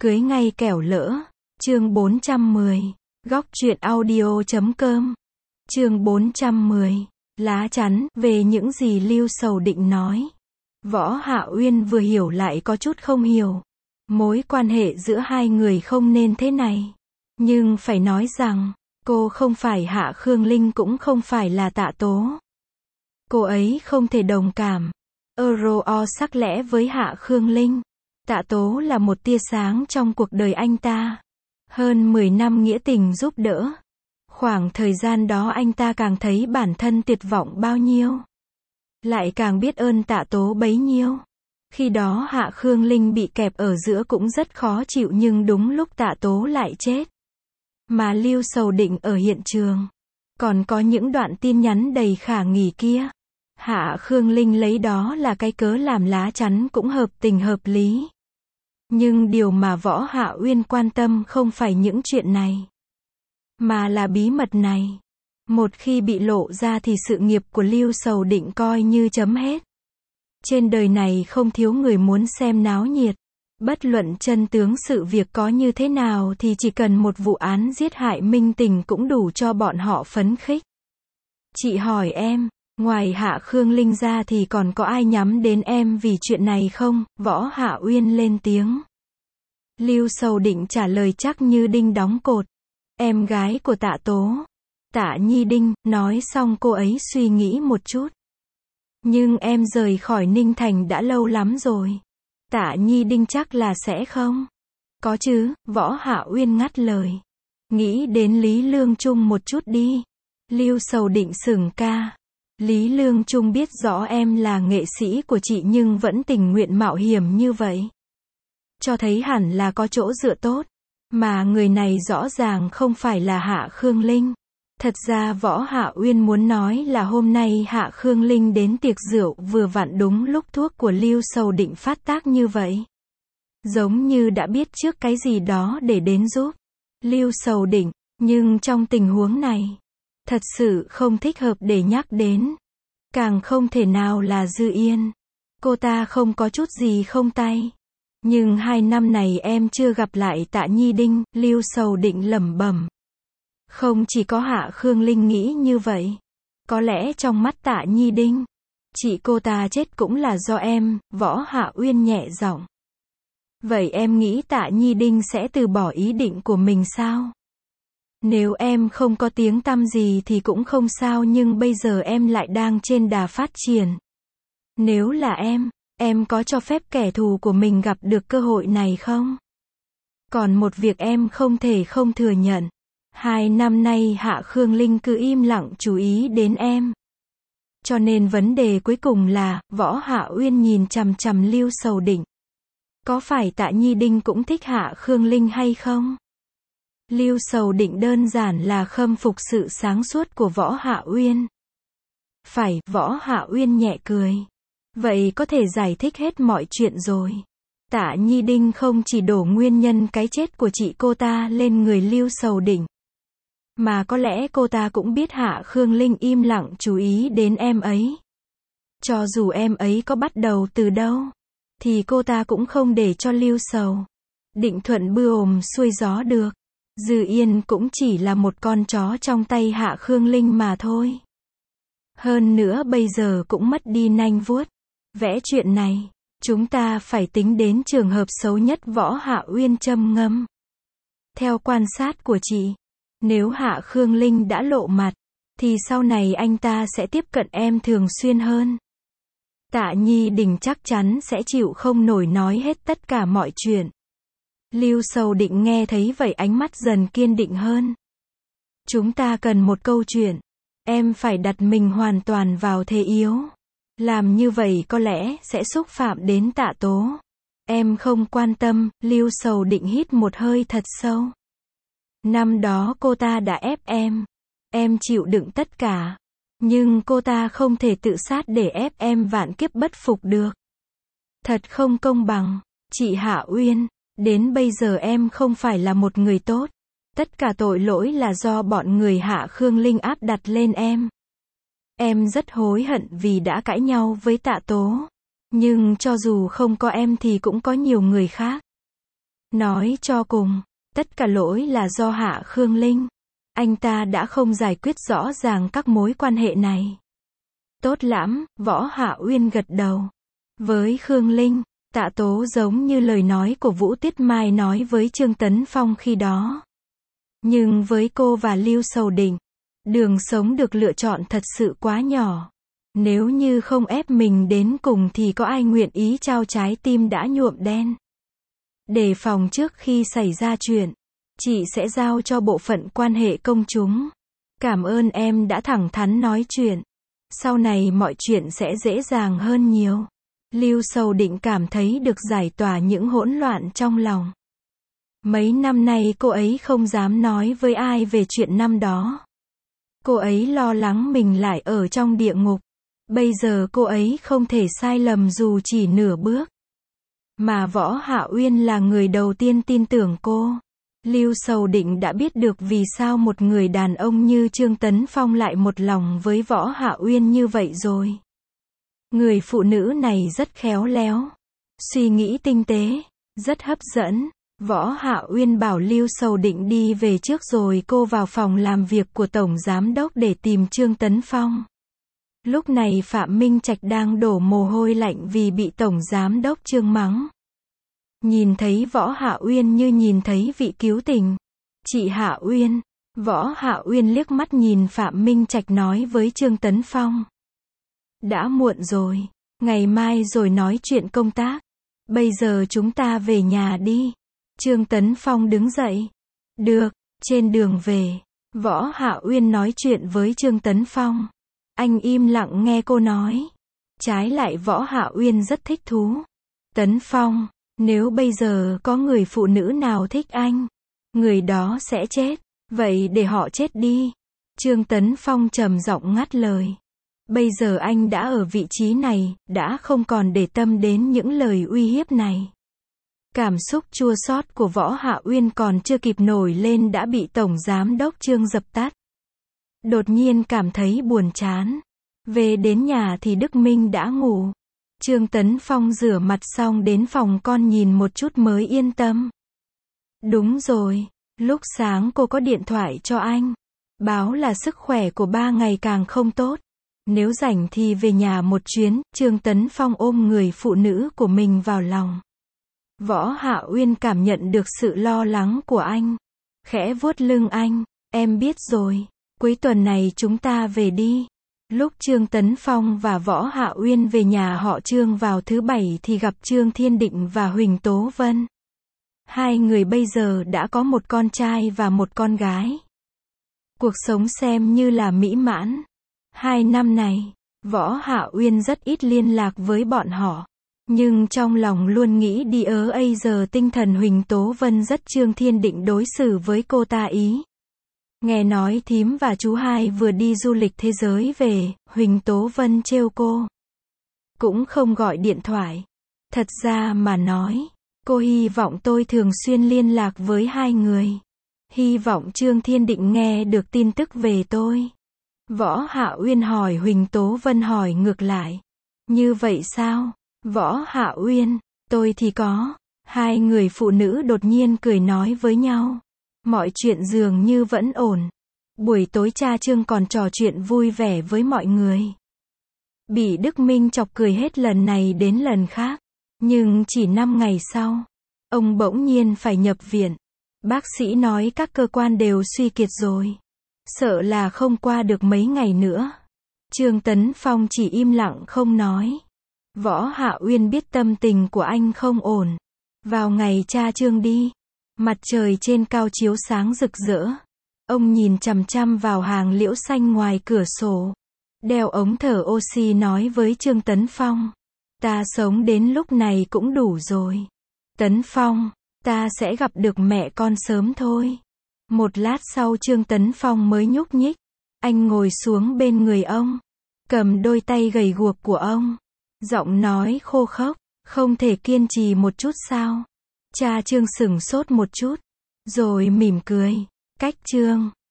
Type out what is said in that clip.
Cưới ngay kẻo lỡ. Chương 410. Góc truyện audio.com. Chương 410. Lá chắn, về những gì Lưu Sầu Định nói. Võ Hạ Uyên vừa hiểu lại có chút không hiểu. Mối quan hệ giữa hai người không nên thế này. Nhưng phải nói rằng, cô không phải Hạ Khương Linh cũng không phải là Tạ Tố. Cô ấy không thể đồng cảm. Sắc lẽ với Hạ Khương Linh. Tạ Tố là một tia sáng trong cuộc đời anh ta. Hơn 10 năm nghĩa tình giúp đỡ. Khoảng thời gian đó anh ta càng thấy bản thân tuyệt vọng bao nhiêu. Lại càng biết ơn Tạ Tố bấy nhiêu. Khi đó Hạ Khương Linh bị kẹp ở giữa cũng rất khó chịu, nhưng đúng lúc Tạ Tố lại chết. Mà Lưu Sầu Định ở hiện trường. Còn có những đoạn tin nhắn đầy khả nghi kia. Hạ Khương Linh lấy đó là cái cớ làm lá chắn cũng hợp tình hợp lý. Nhưng điều mà Võ Hạ Uyên quan tâm không phải những chuyện này. Mà là bí mật này. Một khi bị lộ ra thì sự nghiệp của Lưu Sầu Định coi như chấm hết. Trên đời này không thiếu người muốn xem náo nhiệt. Bất luận chân tướng sự việc có như thế nào thì chỉ cần một vụ án giết hại minh tình cũng đủ cho bọn họ phấn khích. Chị hỏi em, ngoài Hạ Khương Linh ra thì còn có ai nhắm đến em vì chuyện này không? Võ Hạ Uyên lên tiếng. Lưu Sầu Định trả lời chắc như đinh đóng cột. Em gái của Tạ Tố. Tạ Nhi Đinh. Nói xong cô ấy suy nghĩ một chút. Nhưng em rời khỏi Ninh Thành đã lâu lắm rồi. Tạ Nhi Đinh chắc là sẽ không. Có chứ, Võ Hạ Uyên ngắt lời. Nghĩ đến Lý Lương Trung một chút đi. Lưu Sầu Định sửng ca. Lý Lương Trung biết rõ em là nghệ sĩ của chị nhưng vẫn tình nguyện mạo hiểm như vậy. Cho thấy hẳn là có chỗ dựa tốt. Mà người này rõ ràng không phải là Hạ Khương Linh. Thật ra Võ Hạ Uyên muốn nói là hôm nay Hạ Khương Linh đến tiệc rượu vừa vặn đúng lúc thuốc của Lưu Sầu Định phát tác như vậy. Giống như đã biết trước cái gì đó để đến giúp Lưu Sầu Định. Nhưng trong tình huống này, thật sự không thích hợp để nhắc đến. Càng không thể nào là Dư Yên. Cô ta không có chút gì không tay. Nhưng 2 năm này em chưa gặp lại Tạ Nhi Đinh, Lưu Sầu Định lẩm bẩm. Không chỉ có Hạ Khương Linh nghĩ như vậy. Có lẽ trong mắt Tạ Nhi Đinh, chị cô ta chết cũng là do em, Võ Hạ Uyên nhẹ giọng. Vậy em nghĩ Tạ Nhi Đinh sẽ từ bỏ ý định của mình sao? Nếu em không có tiếng tăm gì thì cũng không sao, nhưng bây giờ em lại đang trên đà phát triển. Nếu là em có cho phép kẻ thù của mình gặp được cơ hội này không? Còn một việc em không thể không thừa nhận. 2 năm nay Hạ Khương Linh cứ im lặng chú ý đến em. Cho nên vấn đề cuối cùng là, Võ Hạ Uyên nhìn chằm chằm Lưu Sầu Định. Có phải Tạ Nhi Đinh cũng thích Hạ Khương Linh hay không? Lưu Sầu Định đơn giản là khâm phục sự sáng suốt của Võ Hạ Uyên. Phải, Võ Hạ Uyên nhẹ cười. Vậy có thể giải thích hết mọi chuyện rồi. Tạ Nhi Đinh không chỉ đổ nguyên nhân cái chết của chị cô ta lên người Lưu Sầu Định. Mà có lẽ cô ta cũng biết Hạ Khương Linh im lặng chú ý đến em ấy. Cho dù em ấy có bắt đầu từ đâu, thì cô ta cũng không để cho Lưu Sầu Định thuận buồm xuôi gió được. Dư Yên cũng chỉ là một con chó trong tay Hạ Khương Linh mà thôi. Hơn nữa bây giờ cũng mất đi nanh vuốt. Vẽ chuyện này, chúng ta phải tính đến trường hợp xấu nhất. Võ Hạ Uyên trầm ngâm. Theo quan sát của chị, nếu Hạ Khương Linh đã lộ mặt, thì sau này anh ta sẽ tiếp cận em thường xuyên hơn. Tạ Nhi Đinh chắc chắn sẽ chịu không nổi nói hết tất cả mọi chuyện. Lưu Sầu Định nghe thấy vậy ánh mắt dần kiên định hơn. Chúng ta cần một câu chuyện. Em phải đặt mình hoàn toàn vào thế yếu. Làm như vậy có lẽ sẽ xúc phạm đến Tạ Tố. Em không quan tâm. Lưu Sầu Định hít một hơi thật sâu. Năm đó cô ta đã ép em. Em chịu đựng tất cả. Nhưng cô ta không thể tự sát để ép em vạn kiếp bất phục được. Thật không công bằng. Chị Hạ Uyên, đến bây giờ em không phải là một người tốt. Tất cả tội lỗi là do bọn người Hạ Khương Linh áp đặt lên em. Em rất hối hận vì đã cãi nhau với Tạ Tố. Nhưng cho dù không có em thì cũng có nhiều người khác. Nói cho cùng, tất cả lỗi là do Hạ Khương Linh. Anh ta đã không giải quyết rõ ràng các mối quan hệ này. Tốt lắm, Võ Hạ Uyên gật đầu. Với Khương Linh, Tạ Tố giống như lời nói của Vũ Tuyết Mai nói với Trương Tấn Phong khi đó. Nhưng với cô và Lưu Sầu Định, đường sống được lựa chọn thật sự quá nhỏ. Nếu như không ép mình đến cùng thì có ai nguyện ý trao trái tim đã nhuộm đen. Đề phòng trước khi xảy ra chuyện, chị sẽ giao cho bộ phận quan hệ công chúng. Cảm ơn em đã thẳng thắn nói chuyện. Sau này mọi chuyện sẽ dễ dàng hơn nhiều. Lưu Sầu Định cảm thấy được giải tỏa những hỗn loạn trong lòng. Mấy năm nay cô ấy không dám nói với ai về chuyện năm đó. Cô ấy lo lắng mình lại ở trong địa ngục. Bây giờ cô ấy không thể sai lầm dù chỉ nửa bước. Mà Võ Hạ Uyên là người đầu tiên tin tưởng cô. Lưu Sầu Định đã biết được vì sao một người đàn ông như Trương Tấn Phong lại một lòng với Võ Hạ Uyên như vậy rồi. Người phụ nữ này rất khéo léo, suy nghĩ tinh tế, rất hấp dẫn. Võ Hạ Uyên bảo Lưu Sầu Định đi về trước rồi cô vào phòng làm việc của Tổng Giám Đốc để tìm Trương Tấn Phong. Lúc này Phạm Minh Trạch đang đổ mồ hôi lạnh vì bị Tổng Giám Đốc Trương mắng. Nhìn thấy Võ Hạ Uyên như nhìn thấy vị cứu tình. Chị Hạ Uyên. Võ Hạ Uyên liếc mắt nhìn Phạm Minh Trạch nói với Trương Tấn Phong. Đã muộn rồi, ngày mai rồi nói chuyện công tác. Bây giờ chúng ta về nhà đi. Trương Tấn Phong đứng dậy. Được, trên đường về, Võ Hạ Uyên nói chuyện với Trương Tấn Phong. Anh im lặng nghe cô nói. Trái lại Võ Hạ Uyên rất thích thú. Tấn Phong, nếu bây giờ có người phụ nữ nào thích anh, người đó sẽ chết. Vậy để họ chết đi. Trương Tấn Phong trầm giọng ngắt lời. Bây giờ anh đã ở vị trí này, đã không còn để tâm đến những lời uy hiếp này. Cảm xúc chua xót của Võ Hạ Uyên còn chưa kịp nổi lên đã bị Tổng Giám Đốc Trương dập tắt. Đột nhiên cảm thấy buồn chán. Về đến nhà thì Đức Minh đã ngủ. Trương Tấn Phong rửa mặt xong đến phòng con nhìn một chút mới yên tâm. Đúng rồi, lúc sáng cô có điện thoại cho anh. Báo là sức khỏe của ba ngày càng không tốt. Nếu rảnh thì về nhà một chuyến. Trương Tấn Phong ôm người phụ nữ của mình vào lòng. Võ Hạ Uyên cảm nhận được sự lo lắng của anh. Khẽ vuốt lưng anh. Em biết rồi. Cuối tuần này chúng ta về đi. Lúc Trương Tấn Phong và Võ Hạ Uyên về nhà họ Trương vào thứ Bảy thì gặp Trương Thiên Định và Huỳnh Tố Vân. Hai người bây giờ đã có một con trai và một con gái. Cuộc sống xem như là mỹ mãn. 2 năm này, Võ Hạ Uyên rất ít liên lạc với bọn họ. Nhưng trong lòng luôn nghĩ đi giờ tinh thần Huỳnh Tố Vân rất Trương Thiên Định đối xử với cô ta ý. Nghe nói thím và chú hai vừa đi du lịch thế giới về, Huỳnh Tố Vân trêu cô. Cũng không gọi điện thoại. Thật ra mà nói, cô hy vọng tôi thường xuyên liên lạc với hai người. Hy vọng Trương Thiên Định nghe được tin tức về tôi. Võ Hạ Uyên hỏi Huỳnh Tố Vân hỏi ngược lại. Như vậy sao? Võ Hạ Uyên, tôi thì có. Hai người phụ nữ đột nhiên cười nói với nhau. Mọi chuyện dường như vẫn ổn. Buổi tối cha Trương còn trò chuyện vui vẻ với mọi người. Bị Đức Minh chọc cười hết lần này đến lần khác. Nhưng chỉ 5 ngày sau, ông bỗng nhiên phải nhập viện. Bác sĩ nói các cơ quan đều suy kiệt rồi. Sợ là không qua được mấy ngày nữa. Trương Tấn Phong chỉ im lặng không nói. Võ Hạ Uyên biết tâm tình của anh không ổn. Vào ngày cha Trương đi, mặt trời trên cao chiếu sáng rực rỡ. Ông nhìn chằm chằm vào hàng liễu xanh ngoài cửa sổ. Đeo ống thở oxy nói với Trương Tấn Phong. Ta sống đến lúc này cũng đủ rồi. Tấn Phong, ta sẽ gặp được mẹ con sớm thôi. Một lát sau Trương Tấn Phong mới nhúc nhích. Anh ngồi xuống bên người ông. Cầm đôi tay gầy guộc của ông. Giọng nói khô khốc. Không thể kiên trì một chút sao? Cha Trương sửng sốt một chút. Rồi mỉm cười. Cách Trương.